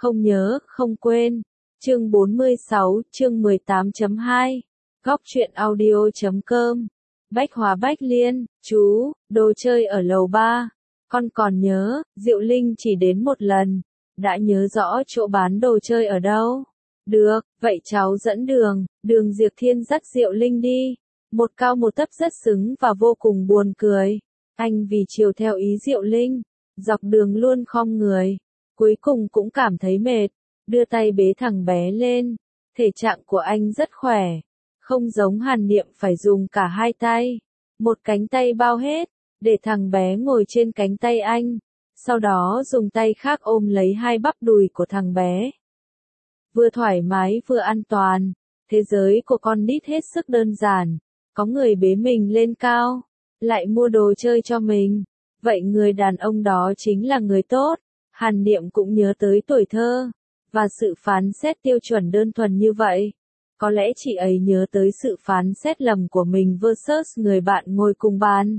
không nhớ, không quên. Chương 46, chương 18.2. Góc truyện audio.com. Bách Hóa Bách Liên, chú, đồ chơi ở lầu 3. Con còn nhớ, Diệu Linh chỉ đến một lần. Đã nhớ rõ chỗ bán đồ chơi ở đâu? Được, vậy cháu dẫn đường. Đường Diệp Thiên dắt Diệu Linh đi. Một cao một thấp rất xứng và vô cùng buồn cười. Anh vì chiều theo ý Diệu Linh, dọc đường luôn khom người. Cuối cùng cũng cảm thấy mệt, đưa tay bế thằng bé lên. Thể trạng của anh rất khỏe, không giống Hàn Niệm phải dùng cả hai tay. Một cánh tay bao hết, để thằng bé ngồi trên cánh tay anh. Sau đó dùng tay khác ôm lấy hai bắp đùi của thằng bé. Vừa thoải mái vừa an toàn, thế giới của con nít hết sức đơn giản. Có người bế mình lên cao, lại mua đồ chơi cho mình. Vậy người đàn ông đó chính là người tốt. Hàn Niệm cũng nhớ tới tuổi thơ, và sự phán xét tiêu chuẩn đơn thuần như vậy. Có lẽ chị ấy nhớ tới sự phán xét lầm của mình versus người bạn ngồi cùng bàn.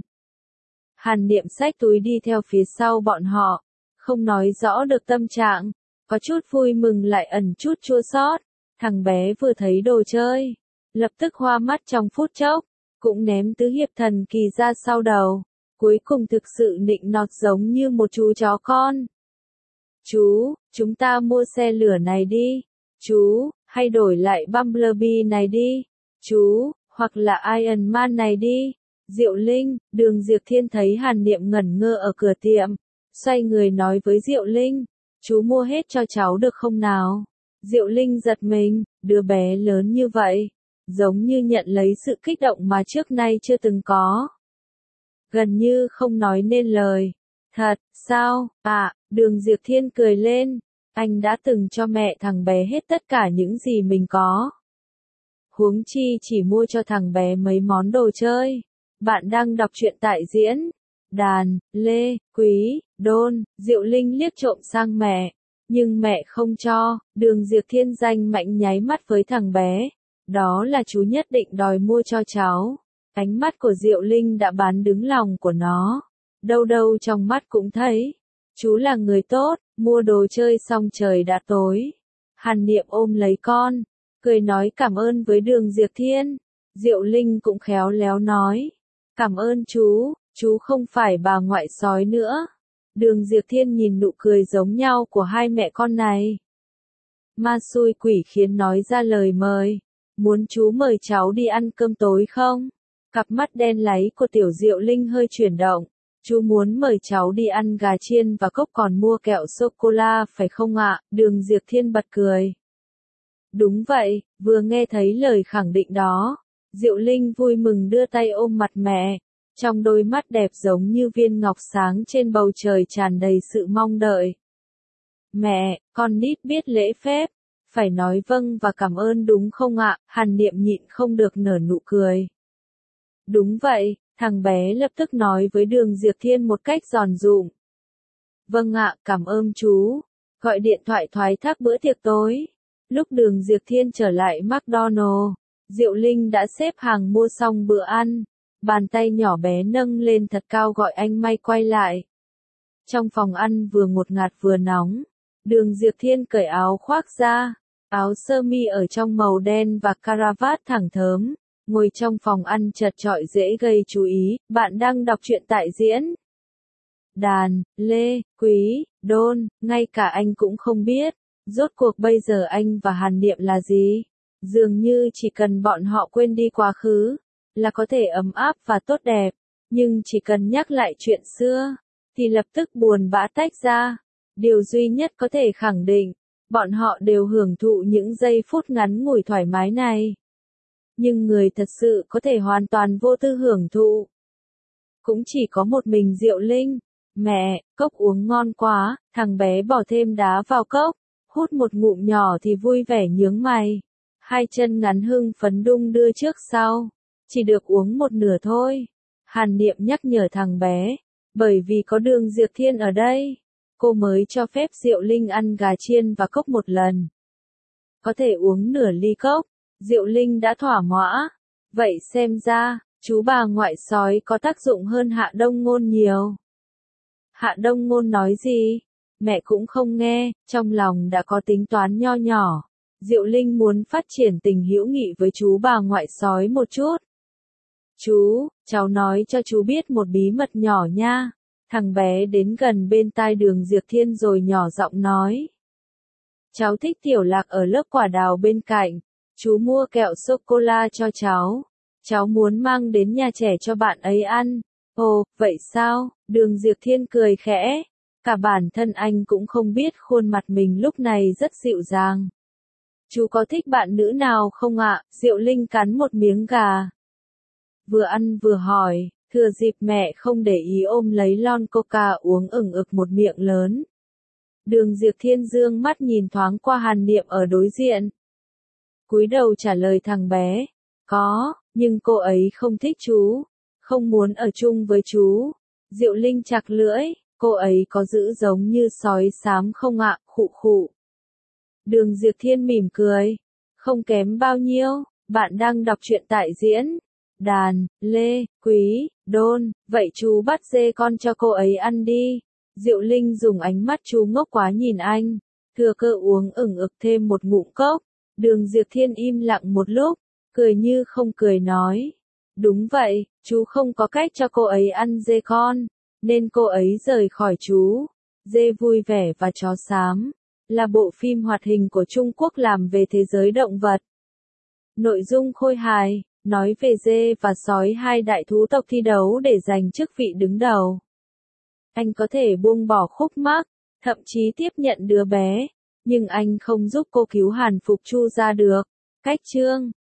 Hàn Niệm xách túi đi theo phía sau bọn họ, không nói rõ được tâm trạng, có chút vui mừng lại ẩn chút chua xót. Thằng bé vừa thấy đồ chơi, lập tức hoa mắt trong phút chốc, cũng ném tứ hiệp thần kỳ ra sau đầu, cuối cùng thực sự nịnh nọt giống như một chú chó con. Chú, chúng ta mua xe lửa này đi. Chú, hay đổi lại Bumblebee này đi. Chú, hoặc là Iron Man này đi. Diệu Linh, Đường Diệp Thiên thấy Hàn Niệm ngẩn ngơ ở cửa tiệm, xoay người nói với Diệu Linh, chú mua hết cho cháu được không nào? Diệu Linh giật mình, đứa bé lớn như vậy, giống như nhận lấy sự kích động mà trước nay chưa từng có. Gần như không nói nên lời. Thật, sao, Đường Diệp Thiên cười lên, anh đã từng cho mẹ thằng bé hết tất cả những gì mình có. Huống chi chỉ mua cho thằng bé mấy món đồ chơi. Bạn đang đọc truyện tại diễn Đàn, Lê, Quý, Đôn. Diệu Linh liếc trộm sang mẹ, nhưng mẹ không cho. Đường Diệp Thiên danh mạnh nháy mắt với thằng bé. Đó là chú nhất định đòi mua cho cháu. Ánh mắt của Diệu Linh đã bán đứng lòng của nó. Đâu đâu trong mắt cũng thấy. Chú là người tốt, mua đồ chơi xong trời đã tối. Hàn Niệm ôm lấy con, cười nói cảm ơn với Đường Diệp Thiên. Diệu Linh cũng khéo léo nói, cảm ơn chú không phải bà ngoại sói nữa. Đường Diệp Thiên nhìn nụ cười giống nhau của hai mẹ con này. Ma xui quỷ khiến nói ra lời mời, muốn chú mời cháu đi ăn cơm tối không? Cặp mắt đen láy của tiểu Diệu Linh hơi chuyển động. Chú muốn mời cháu đi ăn gà chiên và cốc còn mua kẹo sô-cô-la phải không ạ? Đường Diệp Thiên bật cười. Đúng vậy, vừa nghe thấy lời khẳng định đó, Diệu Linh vui mừng đưa tay ôm mặt mẹ, trong đôi mắt đẹp giống như viên ngọc sáng trên bầu trời tràn đầy sự mong đợi. Mẹ, con nít biết lễ phép, phải nói vâng và cảm ơn đúng không ạ? Hàn Niệm nhịn không được nở nụ cười. Đúng vậy. Thằng bé lập tức nói với Đường Diệp Thiên một cách giòn giụm. Vâng ạ, cảm ơn chú. Gọi điện thoại thoái thác bữa tiệc tối. Lúc Đường Diệp Thiên trở lại McDonald's, Diệu Linh đã xếp hàng mua xong bữa ăn. Bàn tay nhỏ bé nâng lên thật cao gọi anh May quay lại. Trong phòng ăn vừa ngột ngạt vừa nóng, Đường Diệp Thiên cởi áo khoác ra, áo sơ mi ở trong màu đen và caravat thẳng thớm. Ngồi trong phòng ăn chật chội dễ gây chú ý. Bạn đang đọc truyện tại diễn Đàn, Lê, Quý, Đôn. Ngay cả anh cũng không biết, rốt cuộc bây giờ anh và Hàn Niệm là gì. Dường như chỉ cần bọn họ quên đi quá khứ, là có thể ấm áp và tốt đẹp. Nhưng chỉ cần nhắc lại chuyện xưa, thì lập tức buồn bã tách ra. Điều duy nhất có thể khẳng định, bọn họ đều hưởng thụ những giây phút ngắn ngủi thoải mái này. Nhưng người thật sự có thể hoàn toàn vô tư hưởng thụ cũng chỉ có một mình Diệu Linh. Mẹ, cốc uống ngon quá. Thằng bé bỏ thêm đá vào cốc, hút một ngụm nhỏ thì vui vẻ nhướng mày. Hai chân ngắn hưng phấn đung đưa trước sau. Chỉ được uống một nửa thôi. Hàn Niệm nhắc nhở thằng bé, bởi vì có Đường Diệp Thiên ở đây, cô mới cho phép Diệu Linh ăn gà chiên và cốc một lần. Có thể uống nửa ly cốc. Diệu Linh đã thỏa mãn. Vậy xem ra, chú bà ngoại sói có tác dụng hơn Hạ Đông Ngôn nhiều. Hạ Đông Ngôn nói gì? mẹ cũng không nghe, trong lòng đã có tính toán nho nhỏ. Diệu Linh muốn phát triển tình hữu nghị với chú bà ngoại sói một chút. Chú, cháu nói cho chú biết một bí mật nhỏ nha. Thằng bé đến gần bên tai Đường Diệp Thiên rồi nhỏ giọng nói. Cháu thích Tiểu Lạc ở lớp quả đào bên cạnh. Chú mua kẹo sô-cô-la cho cháu. Cháu muốn mang đến nhà trẻ cho bạn ấy ăn. Ồ, vậy sao? Đường Diệp Thiên cười khẽ. Cả bản thân anh cũng không biết khuôn mặt mình lúc này rất dịu dàng. Chú có thích bạn nữ nào không ạ? Diệu Linh cắn một miếng gà. Vừa ăn vừa hỏi, thừa dịp mẹ không để ý ôm lấy lon coca uống ửng ực một miệng lớn. Đường Diệp Thiên dương mắt nhìn thoáng qua Hàn Niệm ở đối diện. Cúi đầu trả lời thằng bé. Có, nhưng cô ấy không thích chú. Không muốn ở chung với chú. Diệu Linh chặt lưỡi, cô ấy có dữ giống như sói xám không ạ? Khụ khụ. Đường Diệp Thiên mỉm cười. Không kém bao nhiêu, bạn đang đọc truyện tại diễn. Đàn, Lê, Quý, Đôn, vậy chú bắt dê con cho cô ấy ăn đi. Diệu Linh dùng ánh mắt chú ngốc quá nhìn anh, thừa cơ uống ửng ực thêm một ngụm cốc. Đường Diệp Thiên im lặng một lúc, cười như không cười nói. Đúng vậy, chú không có cách cho cô ấy ăn dê con, nên cô ấy rời khỏi chú. Dê vui vẻ và chó xám là bộ phim hoạt hình của Trung Quốc làm về thế giới động vật. Nội dung khôi hài, nói về dê và sói, hai đại thú tộc thi đấu để giành chức vị đứng đầu. Anh có thể buông bỏ khúc mắc, thậm chí tiếp nhận đứa bé, nhưng anh không giúp cô cứu Hàn Phục Chu ra được. Cách chương